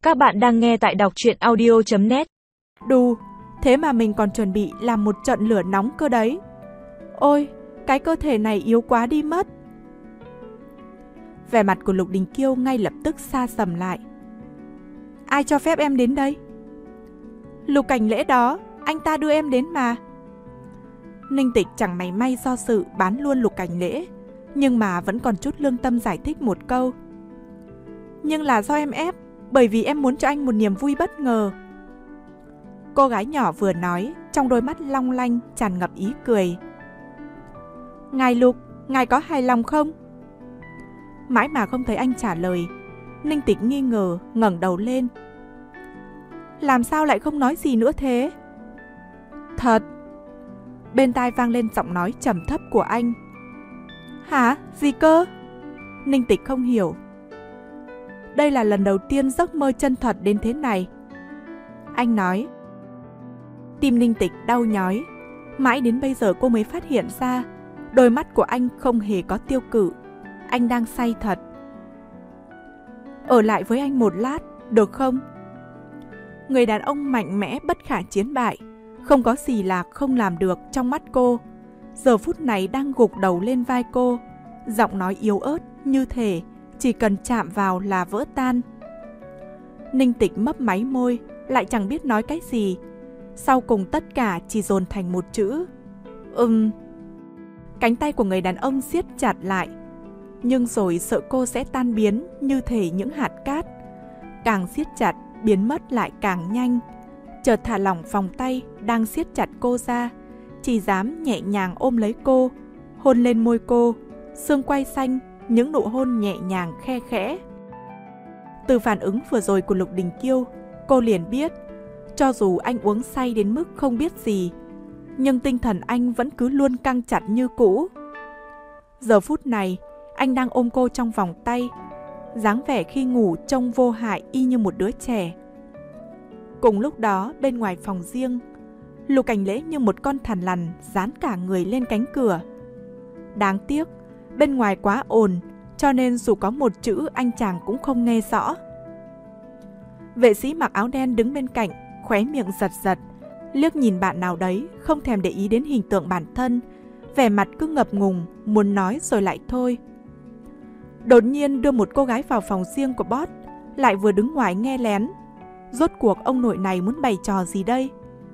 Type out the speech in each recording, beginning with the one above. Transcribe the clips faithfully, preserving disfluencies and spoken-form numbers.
Các bạn đang nghe tại đọc truyện audio chấm net. Đù, thế mà mình còn chuẩn bị làm một trận lửa nóng cơ đấy. Ôi, cái cơ thể này yếu quá đi mất. Vẻ mặt của Lục Đình Kiêu ngay lập tức sa sầm lại. Ai cho phép em đến đây? Lục Cảnh Lễ đó, anh ta đưa em đến mà. Ninh Tịch chẳng mảy may do sự bán luôn Lục Cảnh Lễ, nhưng mà vẫn còn chút lương tâm giải thích một câu. Nhưng là do em ép, bởi vì em muốn cho anh một niềm vui bất ngờ. Cô gái nhỏ vừa nói, trong đôi mắt long lanh tràn ngập ý cười. Ngài Lục, ngài có hài lòng không? Mãi mà không thấy anh trả lời, Ninh Tịch nghi ngờ ngẩng đầu lên. Làm sao lại không nói gì nữa thế? Thật. Bên tai vang lên giọng nói trầm thấp của anh. Hả? Gì cơ? Ninh Tịch không hiểu. Đây là lần đầu tiên giấc mơ chân thật đến thế này. Anh nói. Tim Ninh Tịch đau nhói. Mãi đến bây giờ cô mới phát hiện ra đôi mắt của anh không hề có tiêu cự. Anh đang say thật. Ở lại với anh một lát, được không? Người đàn ông mạnh mẽ bất khả chiến bại, không có gì là không làm được trong mắt cô. Giờ phút này đang gục đầu lên vai cô, giọng nói yếu ớt như thể chỉ cần chạm vào là vỡ tan. Ninh Tịch mấp máy môi, lại chẳng biết nói cái gì. Sau cùng tất cả chỉ dồn thành một chữ. Ừm. Cánh tay của người đàn ông siết chặt lại, nhưng rồi sợ cô sẽ tan biến như thể những hạt cát. Càng siết chặt, biến mất lại càng nhanh. Chợt thả lỏng vòng tay đang siết chặt cô ra, chỉ dám nhẹ nhàng ôm lấy cô, hôn lên môi cô, xương quai xanh, những nụ hôn nhẹ nhàng khe khẽ. Từ phản ứng vừa rồi của Lục Đình Kiêu, cô liền biết, cho dù anh uống say đến mức không biết gì, nhưng tinh thần anh vẫn cứ luôn căng chặt như cũ. Giờ phút này, anh đang ôm cô trong vòng tay, dáng vẻ khi ngủ trông vô hại y như một đứa trẻ. Cùng lúc đó, bên ngoài phòng riêng, Lục Cảnh Lễ như một con thằn lằn dán cả người lên cánh cửa. Đáng tiếc, bên ngoài quá ồn, cho nên dù có một chữ anh chàng cũng không nghe rõ. Vệ sĩ mặc áo đen đứng bên cạnh, khóe miệng giật giật, liếc nhìn bạn nào đấy, không thèm để ý đến hình tượng bản thân, vẻ mặt cứ ngập ngùng, muốn nói rồi lại thôi. Đột nhiên đưa một cô gái vào phòng riêng của boss, lại vừa đứng ngoài nghe lén. Rốt cuộc ông nội này muốn bày trò gì đây?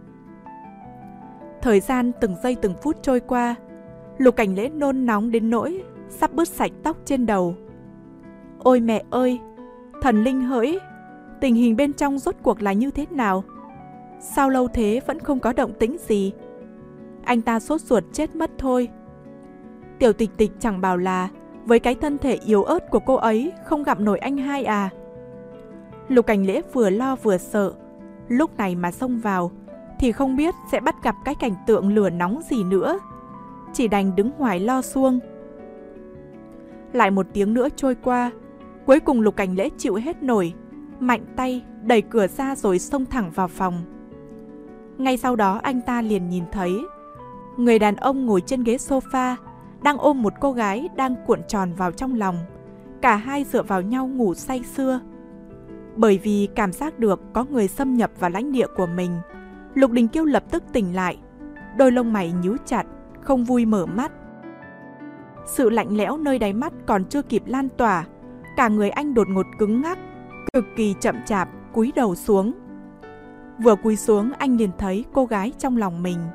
Thời gian từng giây từng phút trôi qua, Lục Cảnh Lễ nôn nóng đến nỗi sắp bứt sạch tóc trên đầu. Ôi mẹ ơi, thần linh hỡi, tình hình bên trong rốt cuộc là như thế nào? Sao lâu thế vẫn không có động tĩnh gì? Anh ta sốt ruột chết mất thôi. Tiểu Tịch Tịch chẳng bảo là với cái thân thể yếu ớt của cô ấy không gặp nổi anh hai à? Lục Cảnh Lễ vừa lo vừa sợ, lúc này mà xông vào thì không biết sẽ bắt gặp cái cảnh tượng lửa nóng gì nữa. Chỉ đành đứng ngoài lo xuông. Lại một tiếng nữa trôi qua, cuối cùng Lục Cảnh Lễ chịu hết nổi, mạnh tay đẩy cửa ra rồi xông thẳng vào phòng. Ngay sau đó anh ta liền nhìn thấy người đàn ông ngồi trên ghế sofa đang ôm một cô gái đang cuộn tròn vào trong lòng. Cả hai dựa vào nhau ngủ say sưa. Bởi vì cảm giác được có người xâm nhập vào lãnh địa của mình, Lục Đình Kiêu lập tức tỉnh lại, đôi lông mày nhíu chặt, không vui mở mắt. Sự lạnh lẽo nơi đáy mắt còn chưa kịp lan tỏa, cả người anh đột ngột cứng ngắc, cực kỳ chậm chạp cúi đầu xuống. Vừa cúi xuống anh liền thấy cô gái trong lòng mình.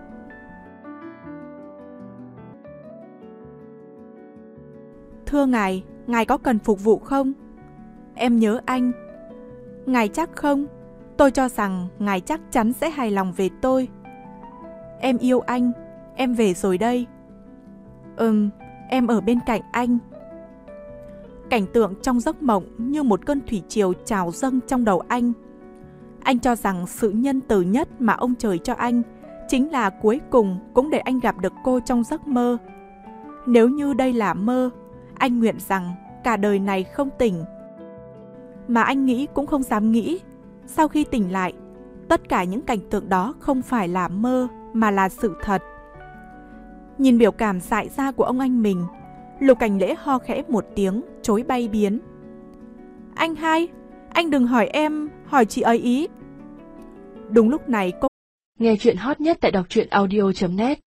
Thưa ngài, ngài có cần phục vụ không? Em nhớ anh. Ngài chắc không? Tôi cho rằng ngài chắc chắn sẽ hài lòng về tôi. Em yêu anh, em về rồi đây. Ừm, em ở bên cạnh anh. Cảnh tượng trong giấc mộng như một cơn thủy triều trào dâng trong đầu anh. Anh cho rằng sự nhân từ nhất mà ông trời cho anh chính là cuối cùng cũng để anh gặp được cô trong giấc mơ. Nếu như đây là mơ, anh nguyện rằng cả đời này không tỉnh. Mà anh nghĩ cũng không dám nghĩ, sau khi tỉnh lại, tất cả những cảnh tượng đó không phải là mơ mà là sự thật. Nhìn biểu cảm dại ra của ông anh mình, Lục Cảnh Lễ ho khẽ một tiếng, chối bay biến. Anh hai, Anh đừng hỏi em, hỏi chị ấy ý. Đúng lúc này cô Nghe chuyện hot nhất tại đọc truyện audio chấm net.